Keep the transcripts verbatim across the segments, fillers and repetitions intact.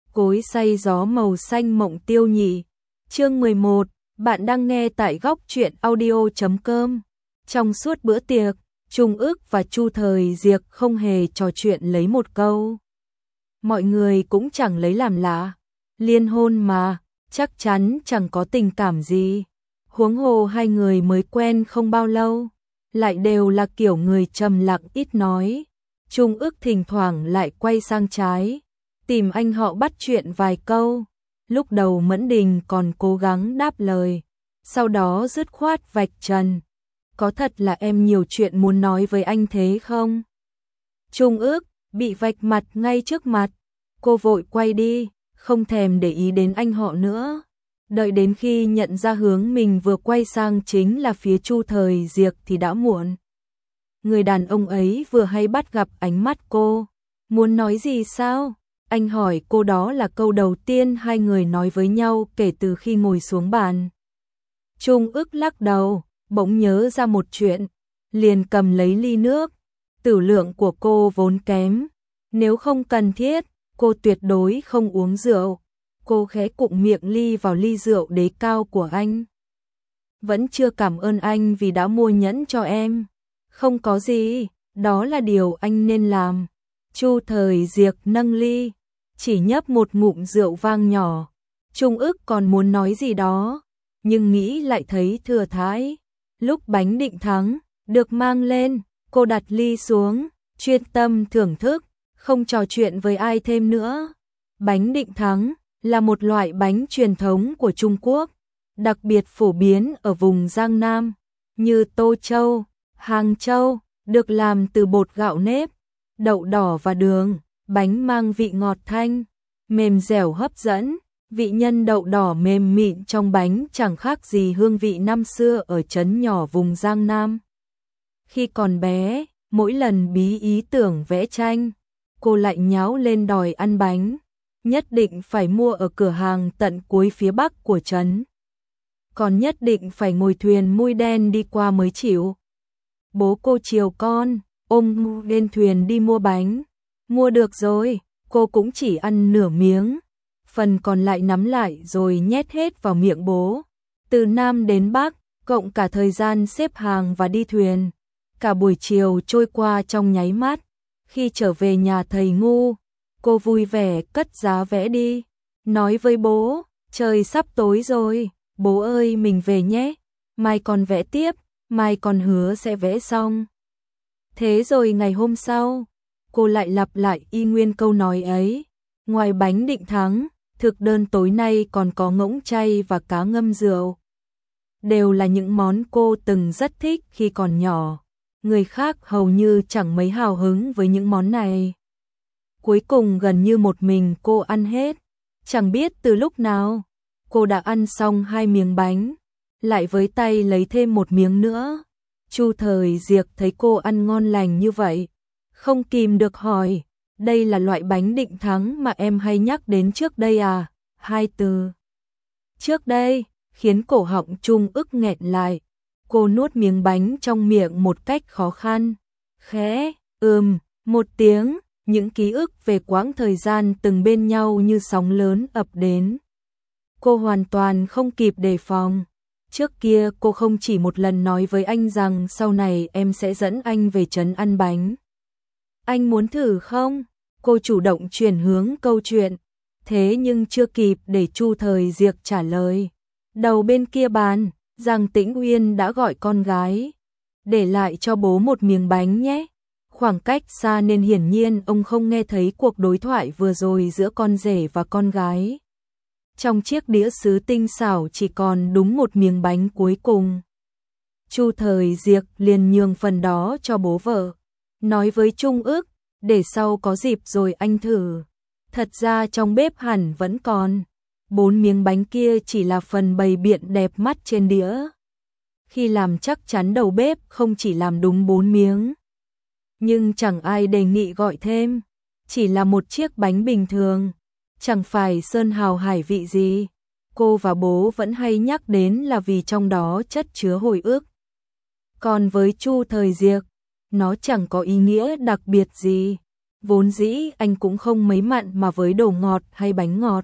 Cối xay gió màu xanh mộng tiêu nhị. Chương mười một, bạn đang nghe tại góc truyện audio chấm com. Trong suốt bữa tiệc, Trung Ước và Chu Thời Diệc không hề trò chuyện lấy một câu. Mọi người cũng chẳng lấy làm lạ. Liên hôn mà, chắc chắn chẳng có tình cảm gì. Huống hồ hai người mới quen không bao lâu, lại đều là kiểu người trầm lặng ít nói. Trung Ước thỉnh thoảng lại quay sang trái, tìm anh họ bắt chuyện vài câu. Lúc đầu Mẫn Đình còn cố gắng đáp lời, sau đó dứt khoát vạch trần. Có thật là em nhiều chuyện muốn nói với anh thế không? Trung Ước bị vạch mặt ngay trước mặt, cô vội quay đi, không thèm để ý đến anh họ nữa. Đợi đến khi nhận ra hướng mình vừa quay sang chính là phía Chu Thời Diệc thì đã muộn. Người đàn ông ấy vừa hay bắt gặp ánh mắt cô. Muốn nói gì sao? Anh hỏi cô, đó là câu đầu tiên hai người nói với nhau kể từ khi ngồi xuống bàn. Trung Ước lắc đầu, bỗng nhớ ra một chuyện, liền cầm lấy ly nước. Tử lượng của cô vốn kém, nếu không cần thiết, cô tuyệt đối không uống rượu. Cô khẽ cụng miệng ly vào ly rượu đế cao của anh. Vẫn chưa cảm ơn anh vì đã mua nhẫn cho em. Không có gì, đó là điều anh nên làm. Chu Thời Diệc nâng ly, chỉ nhấp một ngụm rượu vang nhỏ. Trung Ước còn muốn nói gì đó, nhưng nghĩ lại thấy thừa thãi. Lúc bánh định thắng được mang lên, cô đặt ly xuống, chuyên tâm thưởng thức, không trò chuyện với ai thêm nữa. Bánh định thắng là một loại bánh truyền thống của Trung Quốc, đặc biệt phổ biến ở vùng Giang Nam, như Tô Châu, Hàng Châu, được làm từ bột gạo nếp, đậu đỏ và đường. Bánh mang vị ngọt thanh, mềm dẻo hấp dẫn. Vị nhân đậu đỏ mềm mịn trong bánh chẳng khác gì hương vị năm xưa ở trấn nhỏ vùng Giang Nam. Khi còn bé, mỗi lần bí ý tưởng vẽ tranh, cô lại nháo lên đòi ăn bánh, nhất định phải mua ở cửa hàng tận cuối phía bắc của trấn. Còn nhất định phải ngồi thuyền mui đen đi qua mới chịu. Bố cô chiều con, ôm lên thuyền đi mua bánh. Mua được rồi, cô cũng chỉ ăn nửa miếng, phần còn lại nắm lại rồi nhét hết vào miệng bố. Từ Nam đến Bắc, cộng cả thời gian xếp hàng và đi thuyền, cả buổi chiều trôi qua trong nháy mắt. Khi trở về nhà thầy ngu, cô vui vẻ cất giá vẽ đi, nói với bố, trời sắp tối rồi, bố ơi mình về nhé, mai còn vẽ tiếp, mai còn hứa sẽ vẽ xong. Thế rồi ngày hôm sau, cô lại lặp lại y nguyên câu nói ấy. Ngoài bánh định thắng, thực đơn tối nay còn có ngỗng chay và cá ngâm rượu. Đều là những món cô từng rất thích khi còn nhỏ. Người khác hầu như chẳng mấy hào hứng với những món này. Cuối cùng gần như một mình cô ăn hết. Chẳng biết từ lúc nào, cô đã ăn xong hai miếng bánh, lại với tay lấy thêm một miếng nữa. Chu Thời Diệc thấy cô ăn ngon lành như vậy, không kìm được hỏi, đây là loại bánh định thắng mà em hay nhắc đến trước đây à? Hai từ trước đây khiến cổ họng Trung Ước nghẹn lại. Cô nuốt miếng bánh trong miệng một cách khó khăn, khẽ ừm một tiếng. Những ký ức về quãng thời gian từng bên nhau như sóng lớn ập đến. Cô hoàn toàn không kịp đề phòng. Trước kia cô không chỉ một lần nói với anh rằng sau này em sẽ dẫn anh về trấn ăn bánh. Anh muốn thử không? Cô chủ động chuyển hướng câu chuyện. Thế nhưng chưa kịp để Chu Thời Diệc trả lời, đầu bên kia bàn, Giang Tĩnh Uyên đã gọi con gái. Để lại cho bố một miếng bánh nhé. Khoảng cách xa nên hiển nhiên ông không nghe thấy cuộc đối thoại vừa rồi giữa con rể và con gái. Trong chiếc đĩa sứ tinh xảo chỉ còn đúng một miếng bánh cuối cùng. Chu Thời Diệc liền nhường phần đó cho bố vợ, nói với Trung Ước, để sau có dịp rồi anh thử. Thật ra trong bếp hẳn vẫn còn. Bốn miếng bánh kia chỉ là phần bày biện đẹp mắt trên đĩa. Khi làm chắc chắn đầu bếp không chỉ làm đúng bốn miếng. Nhưng chẳng ai đề nghị gọi thêm. Chỉ là một chiếc bánh bình thường, chẳng phải sơn hào hải vị gì. Cô và bố vẫn hay nhắc đến là vì trong đó chất chứa hồi ức. Còn với Chu Thời Diệc, nó chẳng có ý nghĩa đặc biệt gì. Vốn dĩ anh cũng không mấy mặn mà với đồ ngọt hay bánh ngọt.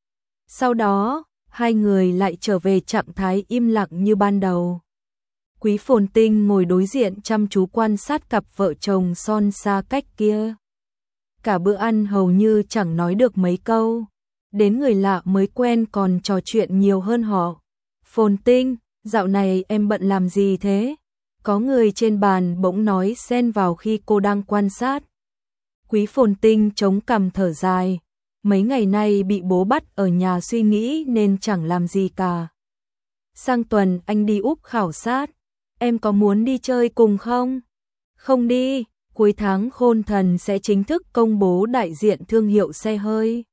Sau đó, hai người lại trở về trạng thái im lặng như ban đầu. Quý Phồn Tinh ngồi đối diện chăm chú quan sát cặp vợ chồng son xa cách kia. Cả bữa ăn hầu như chẳng nói được mấy câu. Đến người lạ mới quen còn trò chuyện nhiều hơn họ. Phồn Tinh, dạo này em bận làm gì thế? Có người trên bàn bỗng nói xen vào khi cô đang quan sát. Quý Phồn Tinh chống cằm thở dài. Mấy ngày nay bị bố bắt ở nhà suy nghĩ nên chẳng làm gì cả. Sang tuần anh đi Úc khảo sát. Em có muốn đi chơi cùng không? Không đi, cuối tháng Khôn Thần sẽ chính thức công bố đại diện thương hiệu xe hơi.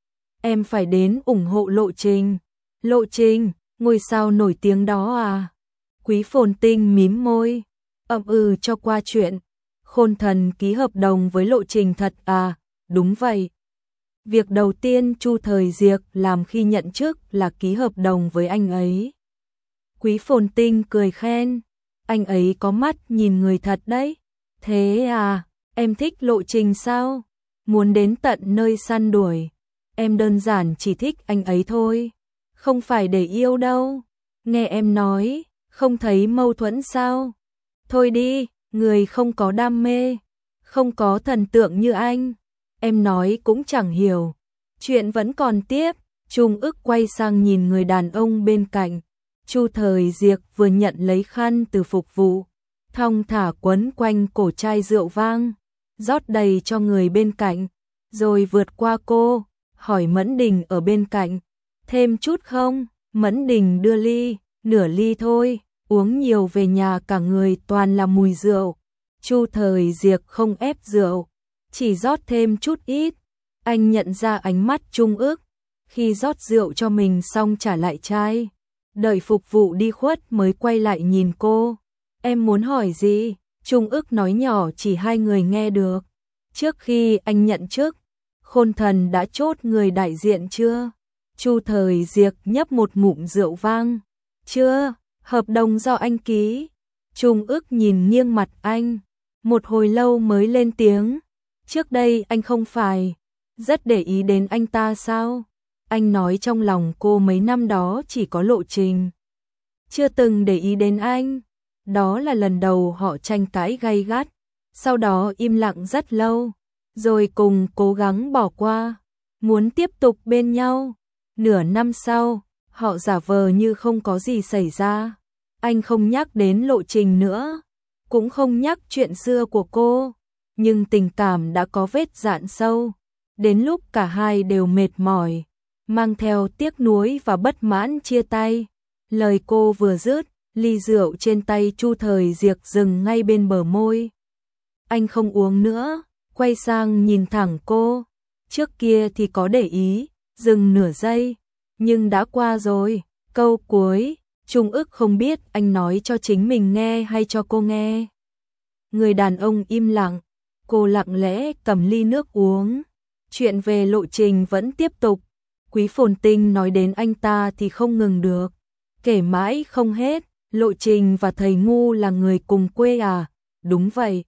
Em phải đến ủng hộ Lộ Trình. Lộ Trình, ngôi sao nổi tiếng đó à? Quý Phồn Tinh mím môi, ậm ừ cho qua chuyện. Khôn Thần ký hợp đồng với Lộ Trình thật à? Đúng vậy. Việc đầu tiên Chu Thời Diệc làm khi nhận chức là ký hợp đồng với anh ấy. Quý Phồn Tinh cười khen, anh ấy có mắt nhìn người thật đấy. Thế à, em thích Lộ Trình sao? Muốn đến tận nơi săn đuổi. Em đơn giản chỉ thích anh ấy thôi, không phải để yêu đâu. Nghe em nói, không thấy mâu thuẫn sao? Thôi đi, người không có đam mê, không có thần tượng như anh. Em nói cũng chẳng hiểu. Chuyện vẫn còn tiếp. Trung ức quay sang nhìn người đàn ông bên cạnh. Chu Thời Diệc vừa nhận lấy khăn từ phục vụ, thong thả quấn quanh cổ chai rượu vang, rót đầy cho người bên cạnh, rồi vượt qua cô, hỏi Mẫn Đình ở bên cạnh, thêm chút không? Mẫn Đình đưa ly, nửa ly thôi, uống nhiều về nhà cả người toàn là mùi rượu. Chu Thời Diệc không ép rượu, chỉ rót thêm chút ít. Anh nhận ra ánh mắt Trung ức, khi rót rượu cho mình xong trả lại chai. Đợi phục vụ đi khuất mới quay lại nhìn cô. Em muốn hỏi gì? Trung ức nói nhỏ chỉ hai người nghe được. Trước khi anh nhận chức, Khôn Thần đã chốt người đại diện chưa? Chu Thời Diệc nhấp một ngụm rượu vang. Chưa, hợp đồng do anh ký. Trung ức nhìn nghiêng mặt anh, một hồi lâu mới lên tiếng. Trước đây anh không phải rất để ý đến anh ta sao? Anh nói trong lòng cô mấy năm đó chỉ có Lộ Trình, chưa từng để ý đến anh. Đó là lần đầu họ tranh cãi gay gắt, sau đó im lặng rất lâu, rồi cùng cố gắng bỏ qua, muốn tiếp tục bên nhau. Nửa năm sau, họ giả vờ như không có gì xảy ra. Anh không nhắc đến Lộ Trình nữa, cũng không nhắc chuyện xưa của cô, nhưng tình cảm đã có vết rạn sâu. Đến lúc cả hai đều mệt mỏi, mang theo tiếc nuối và bất mãn chia tay. Lời cô vừa dứt, ly rượu trên tay Chu Thời Diệc dừng ngay bên bờ môi. Anh không uống nữa, quay sang nhìn thẳng cô. Trước kia thì có để ý, dừng nửa giây, nhưng đã qua rồi. Câu cuối, Trung ức không biết anh nói cho chính mình nghe hay cho cô nghe. Người đàn ông im lặng, cô lặng lẽ cầm ly nước uống. Chuyện về Lộ Trình vẫn tiếp tục. Quý Phồn Tinh nói đến anh ta thì không ngừng được, kể mãi không hết. Lộ Trình và thầy ngu là người cùng quê à? Đúng vậy.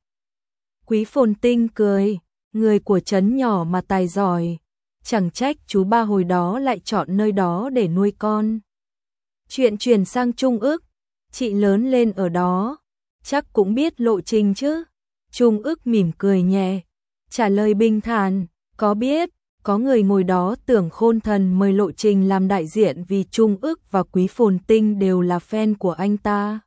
Quý Phồn Tinh cười, người của trấn nhỏ mà tài giỏi, chẳng trách chú ba hồi đó lại chọn nơi đó để nuôi con. Chuyện chuyển sang Trung ức, chị lớn lên ở đó, chắc cũng biết Lộ Trình chứ? Trung ức mỉm cười nhẹ, trả lời bình thản, có biết. Có người ngồi đó tưởng Khôn Thần mời Lộ Trình làm đại diện vì Trung ức và Quý Phồn Tinh đều là fan của anh ta.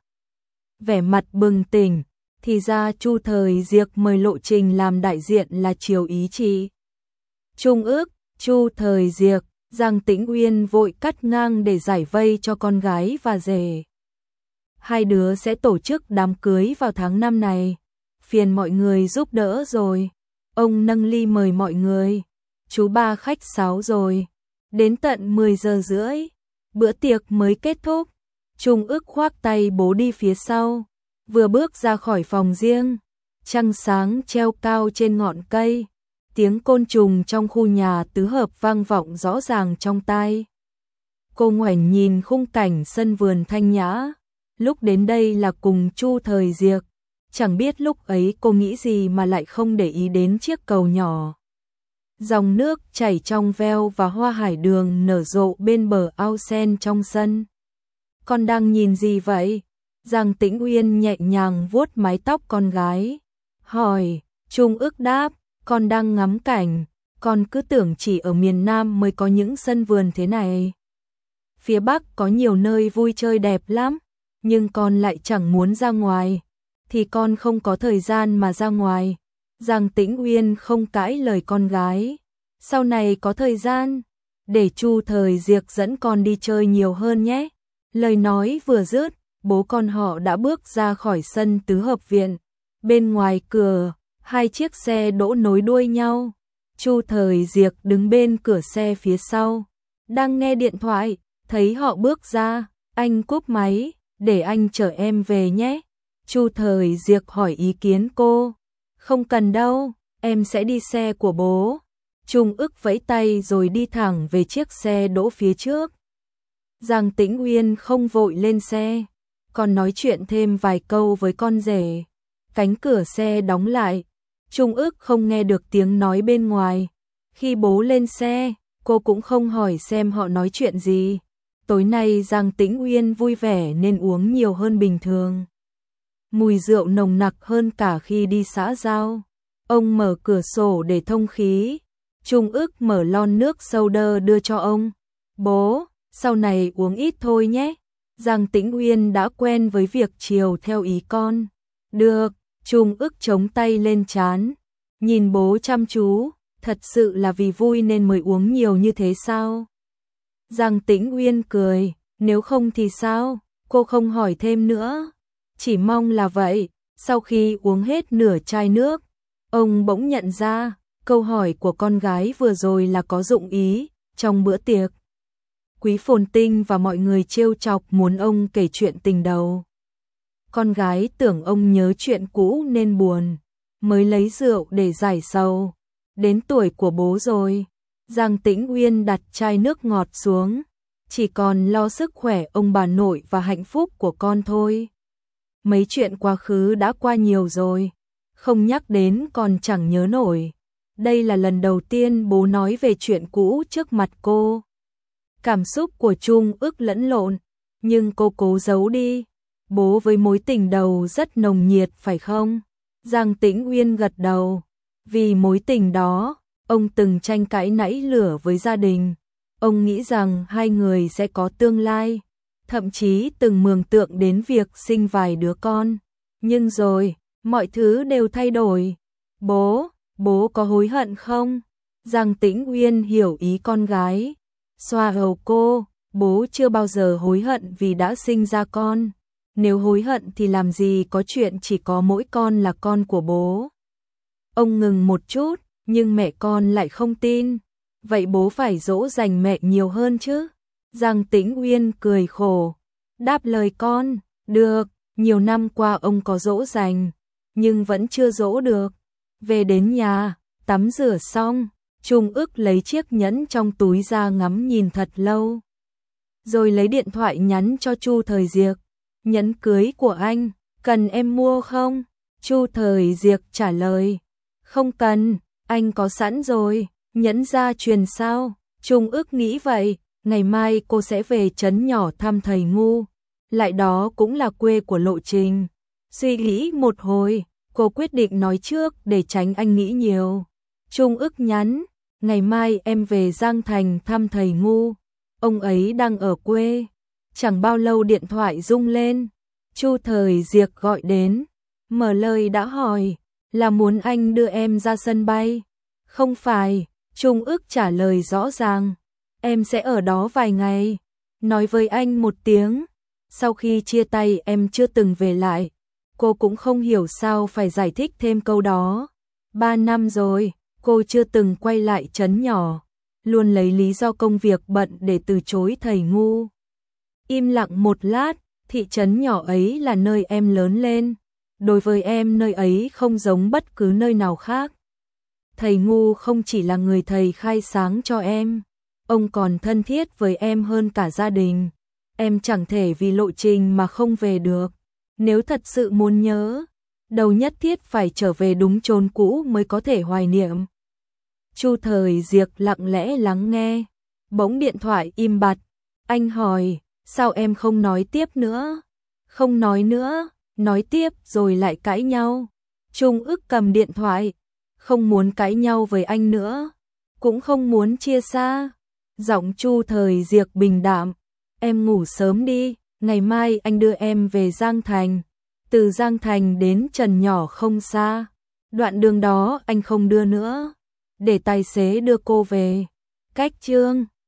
Vẻ mặt bừng tỉnh, thì ra Chu Thời Diệc mời Lộ Trình làm đại diện là chiều ý chị. Trung ức, Chu Thời Diệc, Giang Tĩnh Uyên vội cắt ngang để giải vây cho con gái và rể. Hai đứa sẽ tổ chức đám cưới vào tháng năm này, phiền mọi người giúp đỡ rồi. Ông nâng ly mời mọi người. Chú ba khách sáo rồi. Đến tận mười giờ rưỡi, bữa tiệc mới kết thúc. Trung ức khoác tay bố đi phía sau. Vừa bước ra khỏi phòng riêng, trăng sáng treo cao trên ngọn cây. Tiếng côn trùng trong khu nhà tứ hợp vang vọng rõ ràng trong tai. Cô ngoảnh nhìn khung cảnh sân vườn thanh nhã. Lúc đến đây là cùng Chu Thời Diệc. Chẳng biết lúc ấy cô nghĩ gì mà lại không để ý đến chiếc cầu nhỏ. Dòng nước chảy trong veo và hoa hải đường nở rộ bên bờ ao sen trong sân. Con đang nhìn gì vậy? Giang Tĩnh Uyên nhẹ nhàng vuốt mái tóc con gái. Hỏi, Trung Ức đáp, con đang ngắm cảnh, con cứ tưởng chỉ ở miền Nam mới có những sân vườn thế này. Phía Bắc có nhiều nơi vui chơi đẹp lắm, nhưng con lại chẳng muốn ra ngoài, thì con không có thời gian mà ra ngoài. Giang Tĩnh Uyên không cãi lời con gái. Sau này có thời gian, để Chu Thời Diệc dẫn con đi chơi nhiều hơn nhé. Lời nói vừa dứt, bố con họ đã bước ra khỏi sân tứ hợp viện. Bên ngoài cửa, hai chiếc xe đỗ nối đuôi nhau. Chu Thời Diệc đứng bên cửa xe phía sau, đang nghe điện thoại, thấy họ bước ra, anh cúp máy, để anh chở em về nhé. Chu Thời Diệc hỏi ý kiến cô. Không cần đâu, em sẽ đi xe của bố. Trung Ức vẫy tay rồi đi thẳng về chiếc xe đỗ phía trước. Giang Tĩnh Uyên không vội lên xe, còn nói chuyện thêm vài câu với con rể. Cánh cửa xe đóng lại, Trung Ức không nghe được tiếng nói bên ngoài. Khi bố lên xe, cô cũng không hỏi xem họ nói chuyện gì. Tối nay Giang Tĩnh Uyên vui vẻ nên uống nhiều hơn bình thường. Mùi rượu nồng nặc hơn cả khi đi xã giao. Ông mở cửa sổ để thông khí. Trung Ức mở lon nước soda đưa cho ông. Bố, sau này uống ít thôi nhé. Giang Tĩnh Uyên đã quen với việc chiều theo ý con. Được, Trung Ức chống tay lên trán. Nhìn bố chăm chú, thật sự là vì vui nên mới uống nhiều như thế sao? Giang Tĩnh Uyên cười, nếu không thì sao? Cô không hỏi thêm nữa. Chỉ mong là vậy. Sau khi uống hết nửa chai nước, ông bỗng nhận ra, câu hỏi của con gái vừa rồi là có dụng ý. Trong bữa tiệc, Quý Phồn Tinh và mọi người trêu chọc muốn ông kể chuyện tình đầu. Con gái tưởng ông nhớ chuyện cũ nên buồn, mới lấy rượu để giải sầu. Đến tuổi của bố rồi, Giang Tĩnh Uyên đặt chai nước ngọt xuống, chỉ còn lo sức khỏe ông bà nội và hạnh phúc của con thôi. Mấy chuyện quá khứ đã qua nhiều rồi, không nhắc đến còn chẳng nhớ nổi. Đây là lần đầu tiên bố nói về chuyện cũ trước mặt cô. Cảm xúc của Trung Ức lẫn lộn, nhưng cô cố giấu đi. Bố với mối tình đầu rất nồng nhiệt phải không? Giang Tĩnh Uyên gật đầu. Vì mối tình đó, ông từng tranh cãi nảy lửa với gia đình. Ông nghĩ rằng hai người sẽ có tương lai, thậm chí từng mường tượng đến việc sinh vài đứa con. Nhưng rồi, mọi thứ đều thay đổi. Bố, bố có hối hận không? Giang Tĩnh Uyên hiểu ý con gái. Xoa đầu cô, bố chưa bao giờ hối hận vì đã sinh ra con. Nếu hối hận thì làm gì có chuyện chỉ có mỗi con là con của bố. Ông ngừng một chút, nhưng mẹ con lại không tin. Vậy bố phải dỗ dành mẹ nhiều hơn chứ? Giang Tĩnh Uyên cười khổ, đáp lời con. Được, nhiều năm qua ông có dỗ dành, nhưng vẫn chưa dỗ được. Về đến nhà, tắm rửa xong, Trung Ức lấy chiếc nhẫn trong túi ra ngắm nhìn thật lâu. Rồi lấy điện thoại nhắn cho Chu Thời Diệc. Nhẫn cưới của anh, cần em mua không? Chu Thời Diệc trả lời. Không cần, anh có sẵn rồi. Nhẫn gia truyền sao? Trung Ức nghĩ vậy. Ngày mai cô sẽ về trấn nhỏ thăm thầy Ngu. Lại đó cũng là quê của Lộ Trình. Suy nghĩ một hồi, cô quyết định nói trước để tránh anh nghĩ nhiều. Trung Ức nhắn, ngày mai em về Giang Thành thăm thầy Ngu. Ông ấy đang ở quê. Chẳng bao lâu điện thoại rung lên. Chu Thời Diệc gọi đến. Mở lời đã hỏi, là muốn anh đưa em ra sân bay? Không phải, Trung Ức trả lời rõ ràng. Em sẽ ở đó vài ngày. Nói với anh một tiếng. Sau khi chia tay em chưa từng về lại. Cô cũng không hiểu sao phải giải thích thêm câu đó. Ba năm rồi, cô chưa từng quay lại trấn nhỏ. Luôn lấy lý do công việc bận để từ chối thầy Ngu. Im lặng một lát, thị trấn nhỏ ấy là nơi em lớn lên. Đối với em nơi ấy không giống bất cứ nơi nào khác. Thầy Ngu không chỉ là người thầy khai sáng cho em, ông còn thân thiết với em hơn cả gia đình. Em chẳng thể vì Lộ Trình mà không về được. Nếu thật sự muốn nhớ, đâu nhất thiết phải trở về đúng chốn cũ mới có thể hoài niệm. Chu Thời Diệc lặng lẽ lắng nghe, bỗng điện thoại im bặt, anh hỏi, sao em không nói tiếp nữa? Không nói nữa, nói tiếp rồi lại cãi nhau. Trung ức cầm điện thoại, không muốn cãi nhau với anh nữa, cũng không muốn chia xa. Giọng Chu Thời Diệc bình đạm, em ngủ sớm đi, ngày mai anh đưa em về Giang Thành. Từ Giang Thành đến Trần Nhỏ không xa, đoạn đường đó anh không đưa nữa, để tài xế đưa cô về. Cách Chương